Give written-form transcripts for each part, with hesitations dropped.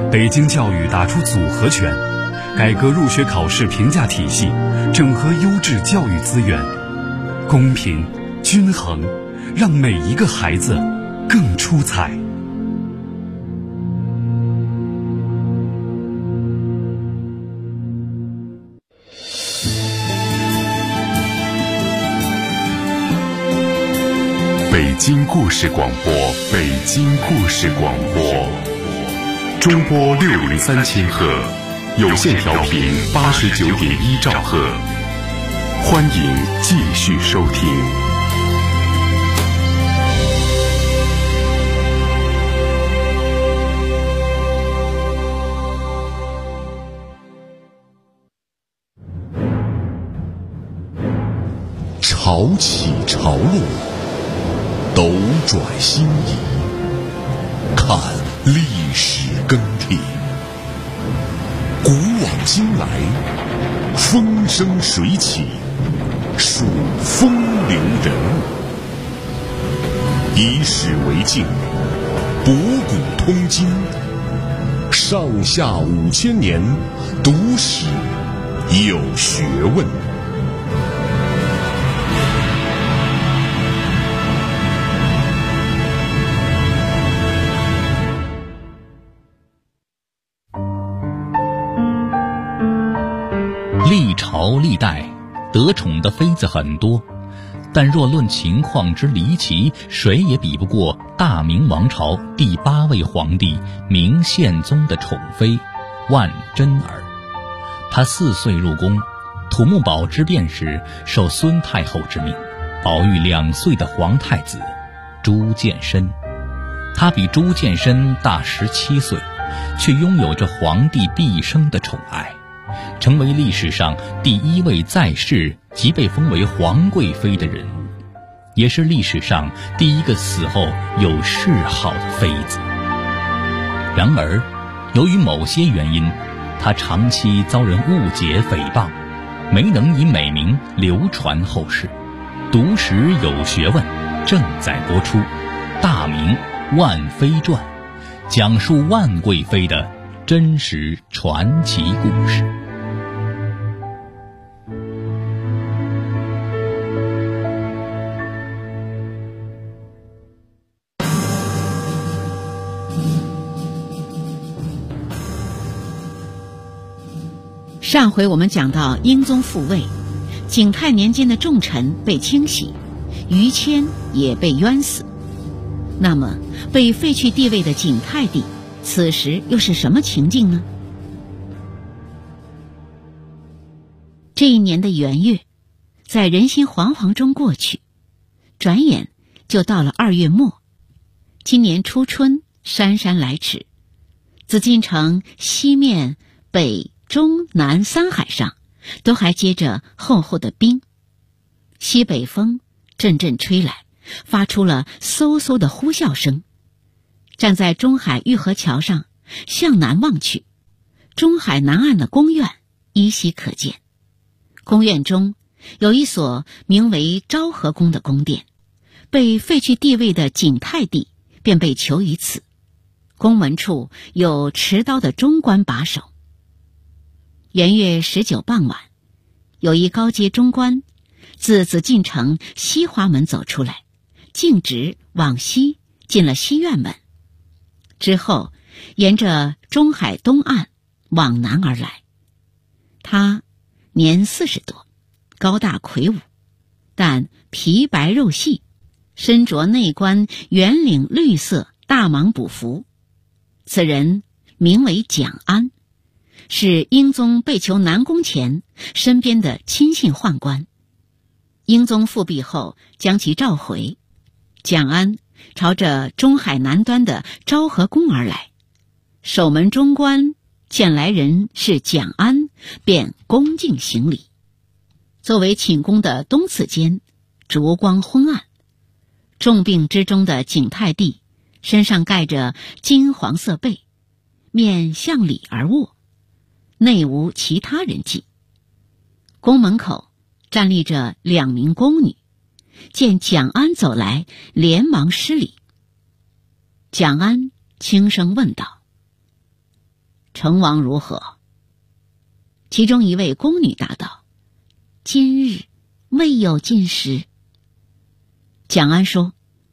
北京教育打出组合拳，改革入学考试评价体系，整合优质教育资源，公平均衡，让每一个孩子更出彩。 北京故事广播，北京故事广播，中波603千赫，有线调频89.1兆赫，欢迎继续收听。潮起潮落，斗转星移，看历史更替，古往今来，风生水起，数风流人物。以史为镜，博古通今，上下5000年，读史有学问。 历朝历代得宠的妃子很多，但若论情况之离奇，谁也比不过大明王朝第8位皇帝明宪宗的宠妃万贞儿。她4岁入宫，土木堡之变时受孙太后之命，保育2岁的皇太子朱见深。她比朱见深大17岁，却拥有着皇帝毕生的宠爱，成为历史上第1位在世即被封为皇贵妃的人物，也是历史上第1个死后有谥号的妃子。然而，由于某些原因，她长期遭人误解诽谤，没能以美名流传后世。读史有学问正在播出《大明万妃传》，讲述万贵妃的真实传奇故事。 上回我们讲到英宗复位，景泰年间的重臣被清洗，于谦也被冤死。那么被废去地位的景泰帝此时又是什么情境呢？这一年的元月在人心惶惶中过去，转眼就到了2月末。今年初春，姗姗来迟，紫禁城西面、北、中、南3海上都还接着厚厚的冰，西北风阵阵吹来，发出了嗖嗖的呼啸声。站在中海御河桥上，向南望去，中海南岸的宫苑依稀可见。宫苑中有一所名为昭和宫的宫殿，被废去地位的景泰帝便被囚于此。宫门处有持刀的中官把守。元月19傍晚，有一高阶中官自紫禁城西华门走出来，径直往西进了西院门，之后沿着中海东岸往南而来。他年40多，高大魁梧，但皮白肉细，身着内官圆领绿色大蟒补服。此人名为蒋安，是英宗被囚南宫前身边的亲信宦官。英宗复辟后将其召回，蒋安朝着中海南端的昭和宫而来。守门中官见来人是蒋安，便恭敬行礼。作为寝宫的东次间，烛光昏暗，重病之中的景泰帝身上盖着金黄色被，面向里而卧，内无其他人迹。宫门口站立着2名宫女，见蒋安走来，连忙施礼。蒋安轻声问道：“ 成王如何？”其中一位宫女答道：“今日未有进食。”蒋安说：“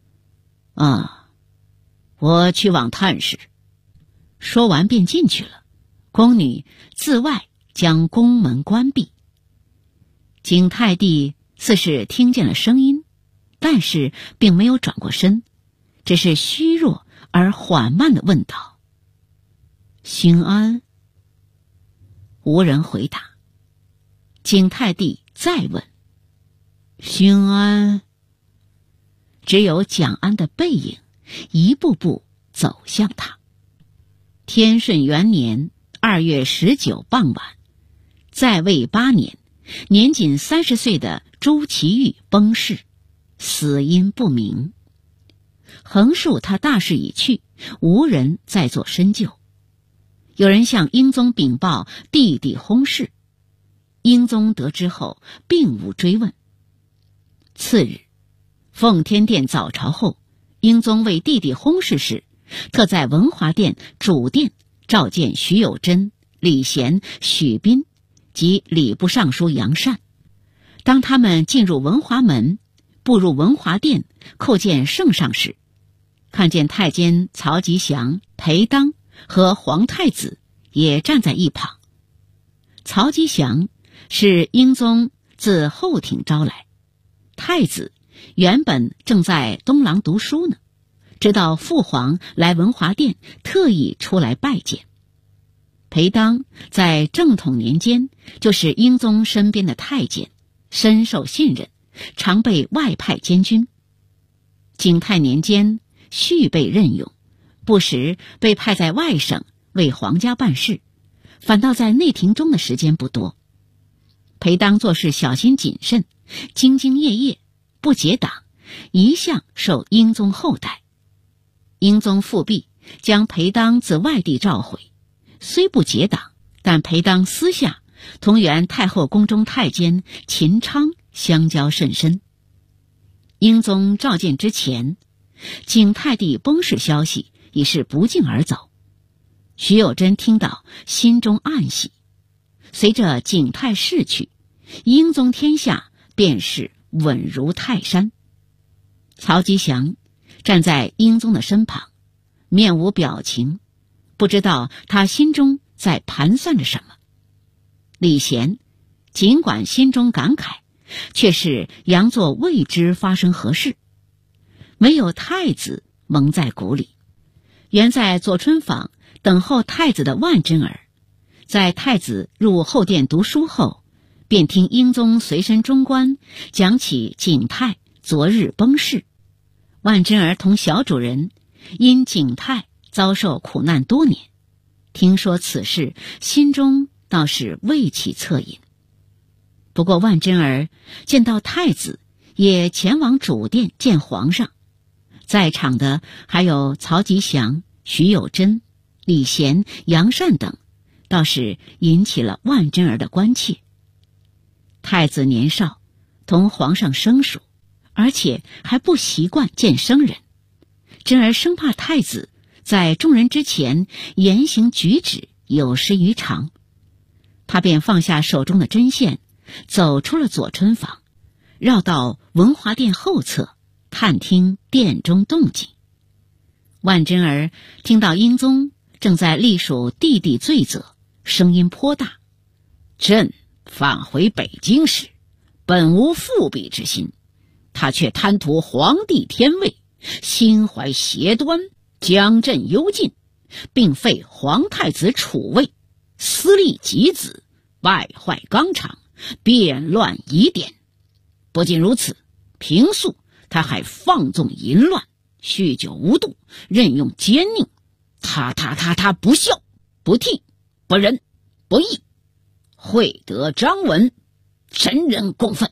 我去往探视。”说完便进去了。宫女自外将宫门关闭。景泰帝似是听见了声音，但是并没有转过身，只是虚弱而缓慢地问道：“兴安？”无人回答。景泰帝再问：“兴安？”只有蒋安的背影一步步走向他。天顺元年2月19傍晚，在位8年，年仅30岁的朱祁钰崩逝，死因不明。横竖他大势已去，无人再做深究。有人向英宗禀报弟弟薨逝，英宗得知后并无追问。次日，奉天殿早朝后，英宗为弟弟薨逝时，特在文华殿主殿召见徐有贞、李贤、许彬及礼部尚书杨善。当他们进入文华门，步入文华殿叩见圣上时，看见太监曹吉祥、裴当和皇太子也站在一旁。曹吉祥是英宗自后庭招来，太子原本正在东廊读书呢，知道父皇来文华殿，特意出来拜见。裴当在正统年间就是英宗身边的太监，深受信任，常被外派监军。景泰年间续被任用，不时被派在外省为皇家办事，反倒在内廷中的时间不多。裴当做事小心谨慎，兢兢业业，不结党，一向受英宗厚待。英宗复辟，将裴当自外地召回，虽不结党，但裴当私下同原太后宫中太监秦昌相交甚深。英宗召见之前，景泰帝崩逝消息已是不胫而走。徐有贞听到，心中暗喜。随着景泰逝去，英宗天下便是稳如泰山。曹吉祥站在英宗的身旁，面无表情，不知道他心中在盘算着什么。李贤尽管心中感慨，却是佯作未知发生何事。唯有太子蒙在鼓里。原在左春坊等候太子的万贞儿，在太子入后殿读书后，便听英宗随身中官讲起景泰昨日崩逝。万贞儿同小主人因景泰遭受苦难多年，听说此事，心中倒是未起恻隐。不过万贞儿见到太子，也前往主殿见皇上。在场的还有曹吉祥、徐有贞、李贤、杨善等，倒是引起了万贞儿的关切。太子年少，同皇上生疏，而且还不习惯见生人，贞儿生怕太子在众人之前言行举止有失于常，他便放下手中的针线，走出了左春坊，绕到文华殿后侧，探听殿中动静。万贞儿听到英宗正在隶属弟弟罪责，声音颇大：“朕返回北京时，本无复辟之心，他却贪图皇帝天位，心怀邪端，将朕幽禁，并废皇太子储位，私立己子，败坏纲常，变乱疑典。不仅如此，平素他还放纵淫乱，酗酒无度，任用奸佞，他不孝不悌不仁不义，惠德章文，神人共愤。”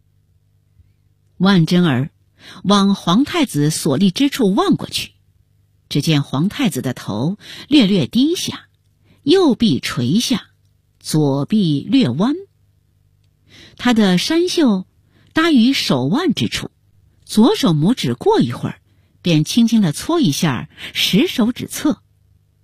万贞儿往皇太子所立之处望过去，只见皇太子的头略略低下，右臂垂下，左臂略弯，他的衫袖搭于手腕之处，左手拇指过一会儿，便轻轻地搓一下食手指侧。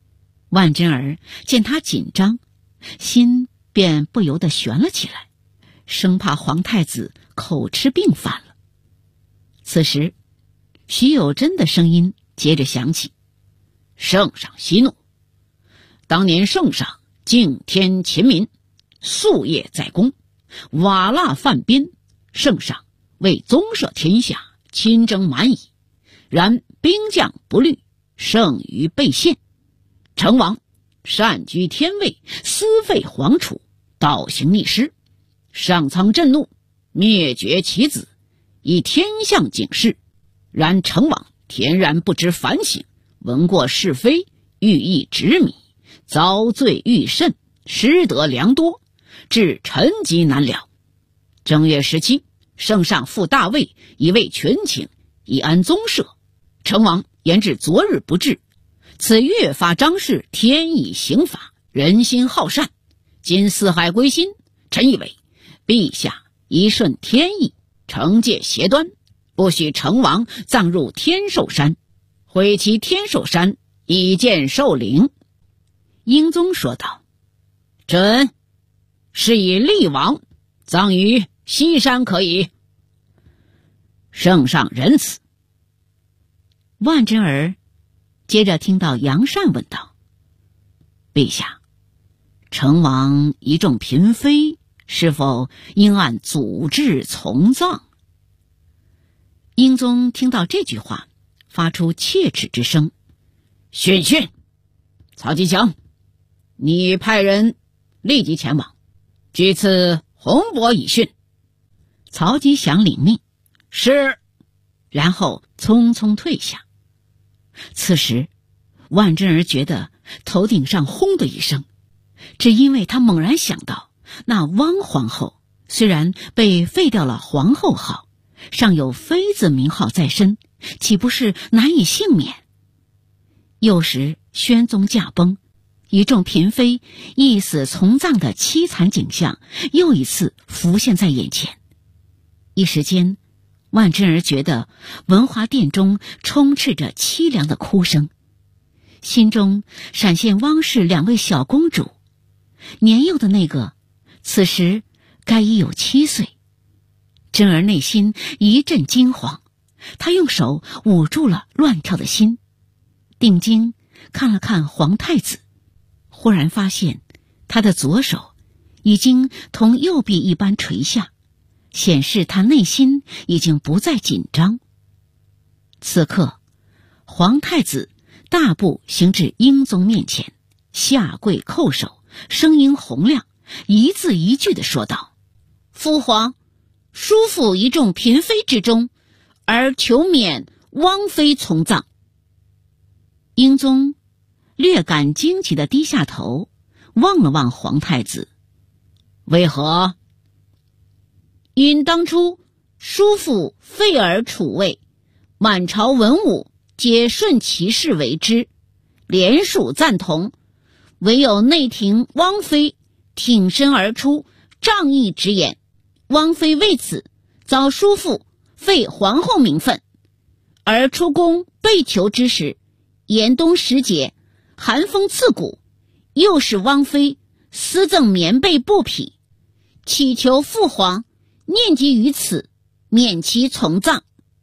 万贞儿见他紧张，心便不由得悬了起来，生怕皇太子口吃病犯了。此时徐有贞的声音接着响起：圣上息怒，当年圣上敬天勤民，夙夜在宫，瓦剌犯边，圣上为宗社天下，亲征蛮夷，然兵将不虑，胜于被陷。成王擅居天位，私废皇储，倒行逆施，上苍震怒，灭绝其子，以天象警示。然成王恬然不知反省，闻过是非，欲意执迷，遭罪愈甚，失德良多，致沉疾难了。正月17，圣上复大位，以慰群情，以安宗社。成王言至昨日不至，此越发彰示天意刑法，人心好善。今四海归心，臣以为陛下宜顺天意，惩戒邪端，不许成王葬入天寿山，毁其天寿山，以见寿灵。英宗说道：朕是以立王，葬于西山可以。圣上仁慈。万贞儿接着听到杨善问道：陛下，成王一众嫔妃，是否应按祖制从葬？英宗听到这句话，发出切齿之声：训！曹吉祥，你派人立即前往，据赐洪伯以训。曹吉祥领命，是，然后匆匆退下。此时万贞儿觉得头顶上轰的一声，只因为他猛然想到，那汪皇后虽然被废掉了皇后号，尚有妃子名号在身，岂不是难以幸免？幼时宣宗驾崩，一众嫔妃一死从葬的凄惨景象又一次浮现在眼前。一时间，万贞儿觉得文华殿中充斥着凄凉的哭声，心中闪现汪氏2位小公主，年幼的那个此时该已有7岁。贞儿内心一阵惊慌，她用手捂住了乱跳的心，定睛看了看皇太子，忽然发现他的左手已经同右臂一般垂下，显示他内心已经不再紧张。此刻皇太子大步行至英宗面前，下跪叩首，声音洪亮，一字一句地说道：父皇，叔父一众嫔妃之中，而求免汪妃从葬。英宗略感惊奇地低下头，望了望皇太子：为何？因当初叔父废而储位，满朝文武皆顺其事为之，联署赞同，唯有内廷汪妃挺身而出，仗义直言，汪妃为此遭叔父废皇后名分，而出宫被囚之时，严冬时节，寒风刺骨，又使汪妃私赠棉被布匹，祈求父皇念及于此，免其从葬。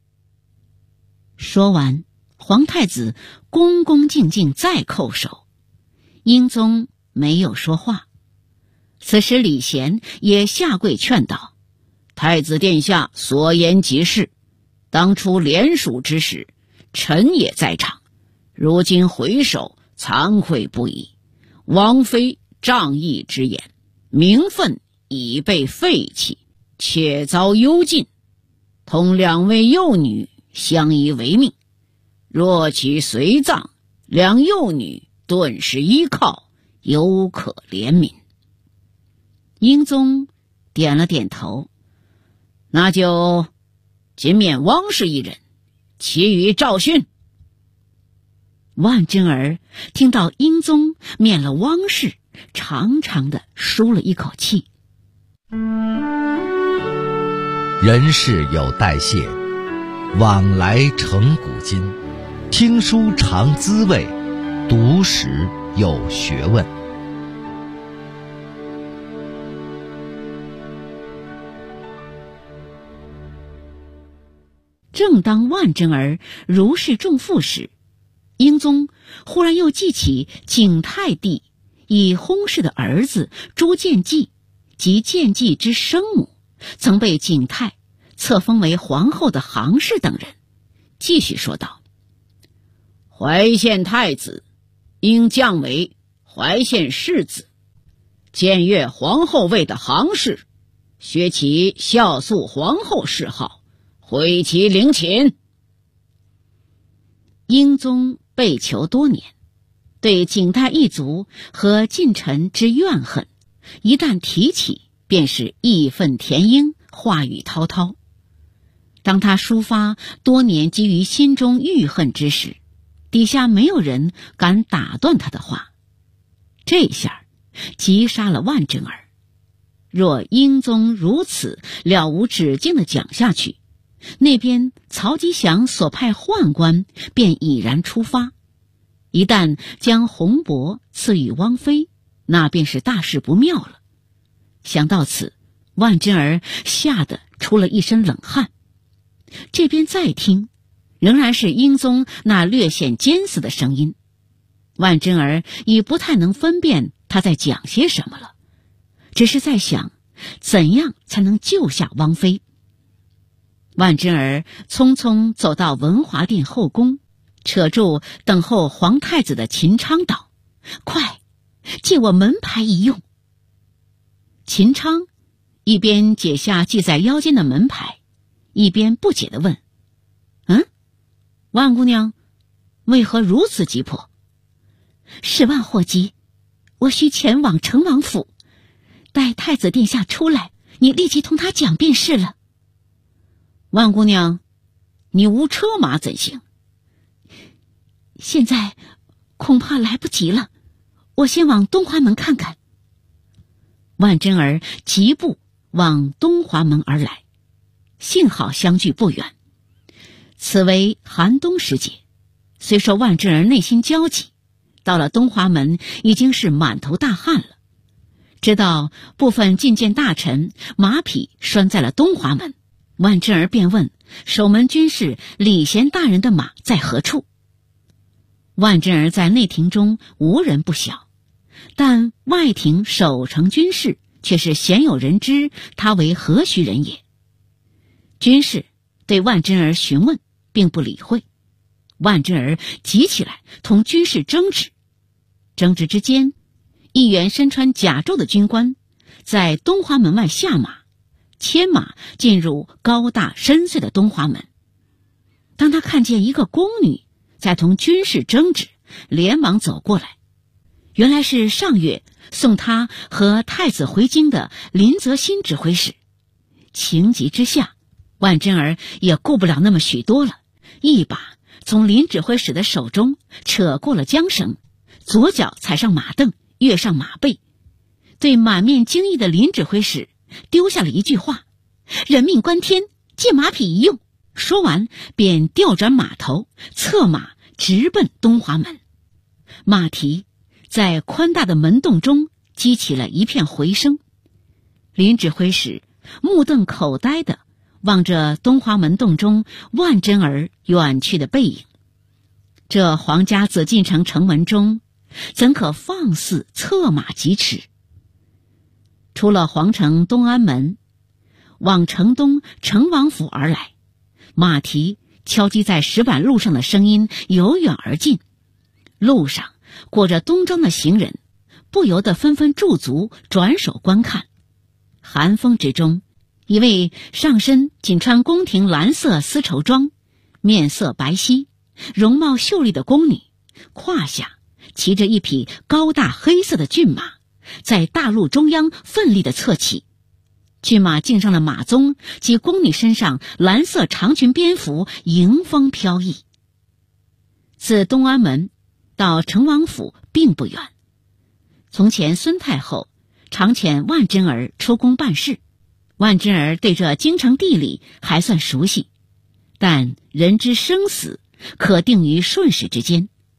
说完，皇太子恭恭敬敬再叩首。英宗没有说话。此时李贤也下跪劝道：太子殿下所言极是，当初联署之时，臣也在场，如今回首，惭愧不已。王妃仗义之言，名分已被废弃，且遭幽禁，同2位幼女相依为命。若其随葬，2幼女顿时依靠，犹可怜悯。英宗点了点头：那就仅免汪氏一人，其余照训。万贞儿听到英宗免了汪氏，长长的舒了一口气。 人事有代谢，往来成古今。听书尝滋味，读史有学问。 正当万贞儿如释重负时，英宗忽然又记起景泰帝以薨逝的儿子朱见济及见济之生母曾被景泰册封为皇后的杭氏等人，继续说道：怀县太子应降为怀县世子，僭越皇后位的杭氏，削其孝肃皇后谥号，毁其陵寝。英宗被囚多年，对景泰一族和近臣之怨恨，一旦提起便是义愤填膺，话语滔滔。当他抒发多年基于心中郁恨之时，底下没有人敢打断他的话。这下急杀了万贞儿。若英宗如此了无止境地讲下去，那边曹吉祥所派宦官便已然出发，一旦将红帛赐予汪妃，那便是大事不妙了。想到此，万贞儿吓得出了一身冷汗。这边再听，仍然是英宗那略显尖死的声音。万贞儿已不太能分辨他在讲些什么了，只是在想怎样才能救下汪妃。万贞儿匆匆走到文华殿后宫，扯住等候皇太子的秦昌道：快，借我门牌一用。秦昌一边解下系在腰间的门牌，一边不解地问：万姑娘，为何如此急迫？10万火急，我需前往成王府，待太子殿下出来，你立即同他讲便是了。万姑娘，你无车马怎行？现在恐怕来不及了，我先往东华门看看。万贞儿疾步往东华门而来，幸好相距不远。此为寒冬时节，虽说万贞儿内心焦急，到了东华门已经是满头大汗了。知道部分觐见大臣马匹拴在了东华门，万贞儿便问守门军士礼贤大人的马在何处。万贞儿在内廷中无人不晓，但外廷守城军士却是鲜有人知他为何许人也。军士对万贞儿询问，并不理会。万贞儿急起来，同军士争执。争执之间，一员身穿甲胄的军官在东华门外下马，牵马进入高大深邃的东华门。当他看见一个宫女在同军士争执，连忙走过来。原来是上月送他和太子回京的林则新指挥使。情急之下，万贞儿也顾不了那么许多了，一把从林指挥使的手中扯过了缰绳，左脚踩上马凳，跃上马背，对满面惊异的林指挥使丢下了一句话：人命关天，借马匹一用。说完便调转马头，策马直奔东华门。马蹄在宽大的门洞中激起了一片回声。林指挥使目瞪口呆地望着东华门洞中万贞儿远去的背影。这皇家紫禁城城门中怎可放肆策马疾驰？出了皇城东安门，往城东成王府而来，马蹄敲击在石板路上的声音由远而近。路上裹着冬装的行人不由得纷纷驻足，转手观看。寒风之中，一位上身仅穿宫廷蓝色丝绸装，面色白皙，容貌秀丽的宫女，胯下骑着一匹高大黑色的骏马，在大路中央奋力地侧起。骏马颈上的马鬃及宫女身上蓝色长裙蝙蝠迎风飘逸。自东安门到成王府并不远，从前孙太后常遣万贞儿出宫办事，万贞儿对这京城地理还算熟悉，但人之生死可定于瞬时之间。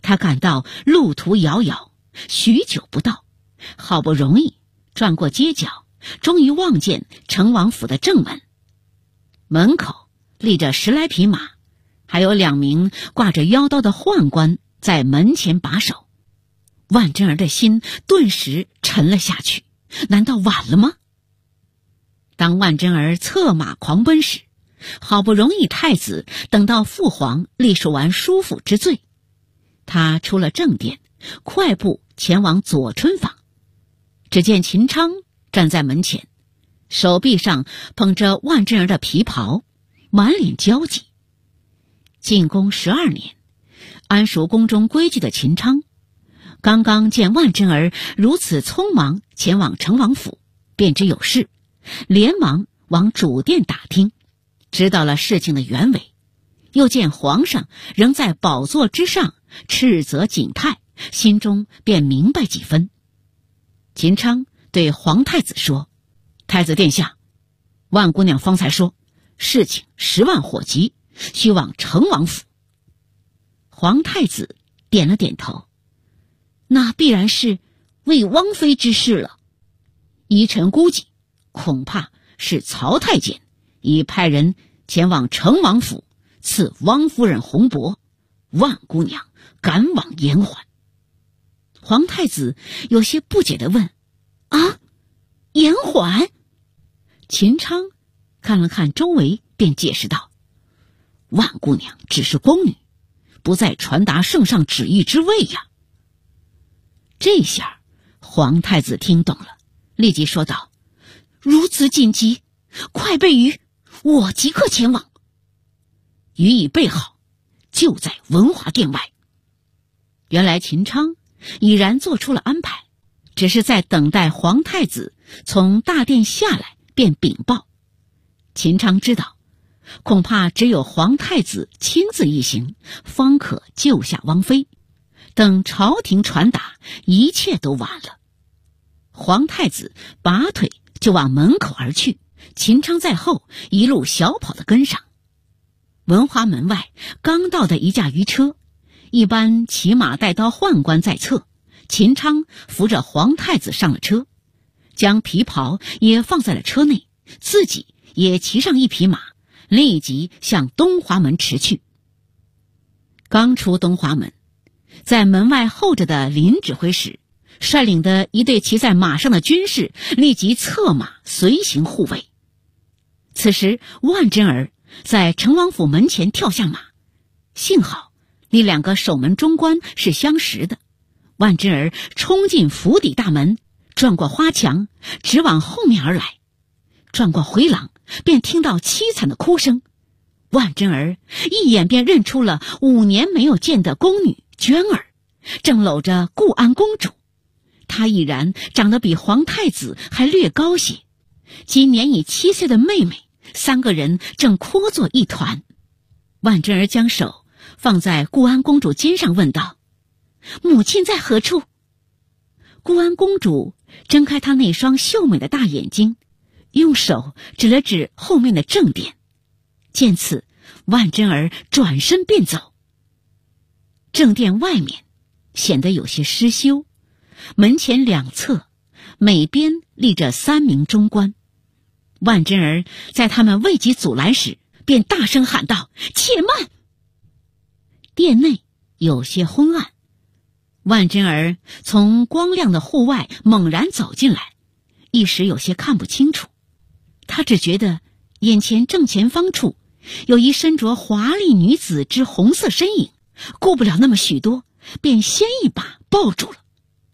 他感到路途遥遥，许久不到，好不容易转过街角，终于望见成王府的正门。门口立着10来匹马，还有2名挂着腰刀的宦官在门前把守。万贞儿的心顿时沉了下去，难道晚了吗？当万贞儿策马狂奔时，好不容易太子等到父皇历数完叔父之罪，他出了正殿，快步前往左春坊。只见秦昌站在门前，手臂上捧着万贞儿的皮袍，满脸焦急。进宫12年，安熟宫中规矩的秦昌，刚刚见万贞儿如此匆忙前往成王府，便知有事，连忙往主殿打听，知道了事情的原委。又见皇上仍在宝座之上斥责景泰，心中便明白几分。秦昌对皇太子说：“太子殿下，万姑娘方才说事情10万火急，需往成王府。”皇太子点了点头：“那必然是为汪妃之事了。依臣估计，恐怕是曹太监已派人前往成王府赐汪夫人红帛，万姑娘赶往延缓。”皇太子有些不解地问：“啊，延缓？”秦昌看了看周围，便解释道：“万姑娘只是宫女，不在传达圣上旨意之位呀。”这下皇太子听懂了，立即说道：“如此紧急，快备于，我即刻前往。”予已备好，就在文华殿外。原来秦昌已然做出了安排，只是在等待皇太子从大殿下来便禀报。秦昌知道，恐怕只有皇太子亲自一行，方可救下汪妃。等朝廷传达，一切都晚了。皇太子拔腿就往门口而去，秦昌在后一路小跑地跟上。文华门外刚到的一架鱼车，一般骑马带刀宦官在侧，秦昌扶着皇太子上了车，将皮袍也放在了车内，自己也骑上一匹马，立即向东华门驰去。刚出东华门，在门外候着的林指挥使率领的一队骑在马上的军士立即策马随行护卫。此时万贞儿在成王府门前跳下马，幸好那2个守门中官是相识的。万贞儿冲进府邸大门，转过花墙，直往后面而来。转过回廊，便听到凄惨的哭声。万贞儿一眼便认出了5年没有见的宫女娟儿，正搂着固安公主。她已然长得比皇太子还略高些，今年已7岁的妹妹，3个人正哭作一团。万贞儿将手放在固安公主肩上问道：“母亲在何处？”固安公主睁开她那双秀美的大眼睛，用手指了指后面的正殿。见此，万贞儿转身便走。正殿外面显得有些失修，门前两侧每边立着3名中官。万贞儿在他们未及阻拦时，便大声喊道：“且慢！”殿内有些昏暗，万贞儿从光亮的户外猛然走进来，一时有些看不清楚。他只觉得眼前正前方处有一身着华丽女子之红色身影，顾不了那么许多，便先一把抱住了。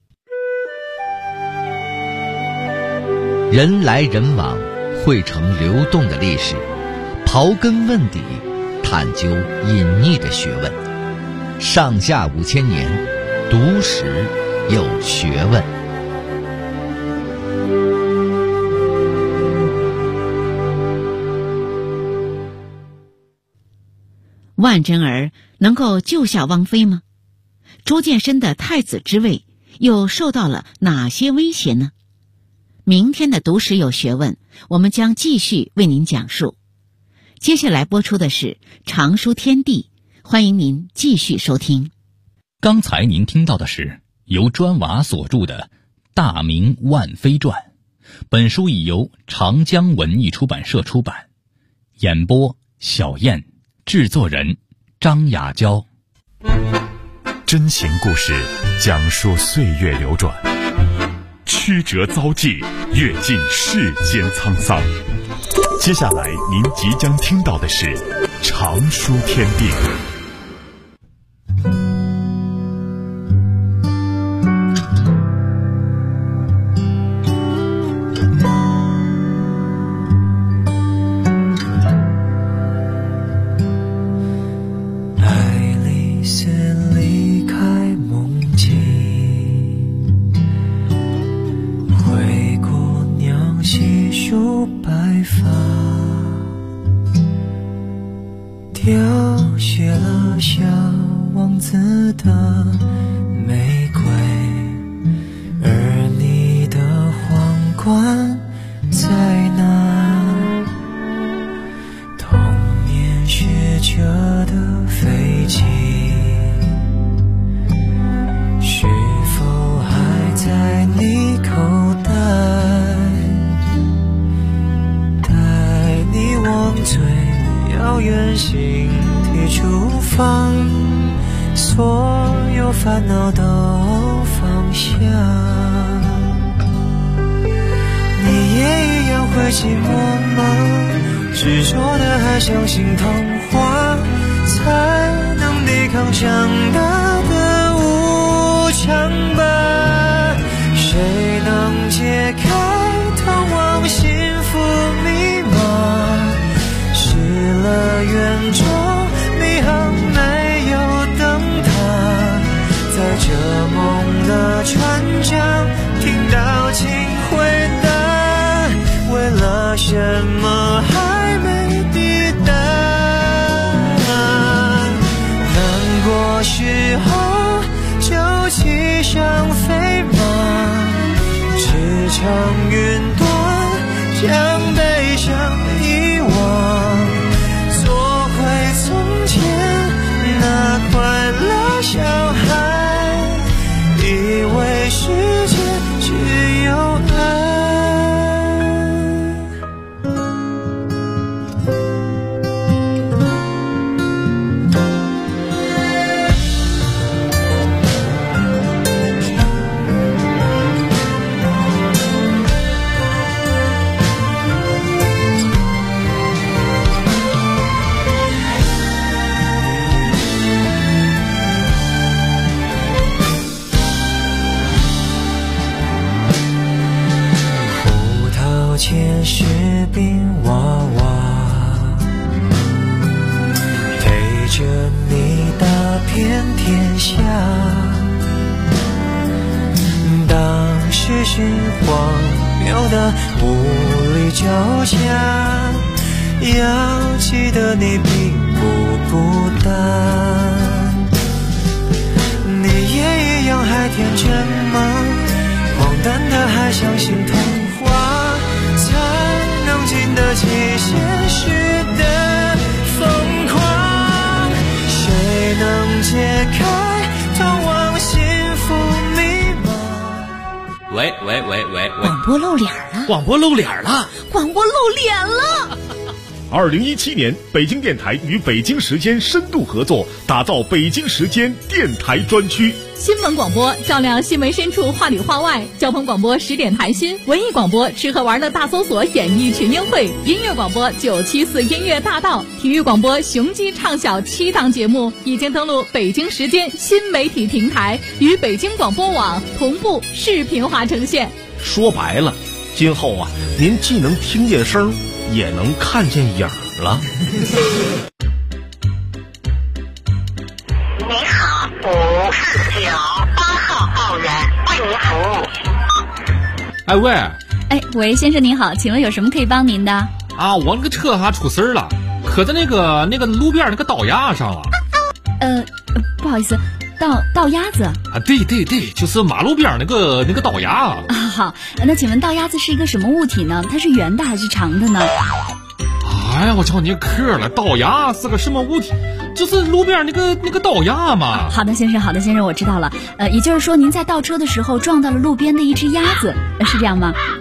人来人往，汇成流动的历史，刨根问底，探究隐匿的学问。上下5000年，读史有学问。 万贞儿能够救下汪妃吗？捉健身的太子之位又受到了哪些威胁呢？明天的读史有学问，我们将继续为您讲述。接下来播出的是《常书天地》，欢迎您继续收听。 刚才您听到的是由砖瓦所著的《大明万妃传》，本书已由长江文艺出版社出版。演播小燕，制作人张雅娇。 真情故事讲述岁月流转，曲折遭际，阅尽世间沧桑。接下来您即将听到的是常书天地。 凋谢了小王子的玫瑰，而你的皇冠在哪？童年学着的飞机，是否还在你口袋？带你往最遥远星体出发，所有烦恼都放下。你也一样会寂寞吗？执着的还相信童话，才能抵抗长大的无常吧。谁能解开通往幸福密码？失了远中迷航没有灯塔，在这梦的船长听到请回答，为了什么还没抵达？难过时候就骑上飞马，驰骋云端，将悲伤遗忘，做回从前那快乐小孩，以为世界只有爱。前是冰娃娃，陪着你打遍天下。当时是荒谬的无力交加，要记得你并不孤单。你也一样还天真吗？荒诞的还相信童话，才能经得起现实的疯狂。谁能解开通往幸福密码？ 喂， 广播露脸了！ 广播露脸了！ 广播露脸了 ！2017年，北京电台与北京时间深度合作，打造北京时间电台专区。 新闻广播照亮新闻深处，话里话外；交通广播10点谈心，文艺广播吃喝玩乐大搜索演艺群英会，音乐广播974音乐大道，体育广播雄鸡畅晓7档节目已经登录北京时间新媒体平台，与北京广播网同步视频化呈现。 说白了，今后啊，您既能听见声，也能看见影了。 你好，549，8号报员为您服务。 哎喂， 喂，先生您好，请问有什么可以帮您的？ 啊，我那个车还出事儿了，可在那个路边那个道牙上了。 不好意思，道鸭子啊？对，就是马路边那个道牙啊。 好，那请问道鸭子是一个什么物体呢？它是圆的还是长的呢？ 哎呀，我瞧你客了，道牙是个什么物体？ 就是路边那个倒鸭嘛。 好的，先生，我知道了。也就是说您在倒车的时候撞到了路边的一只鸭子，是这样吗？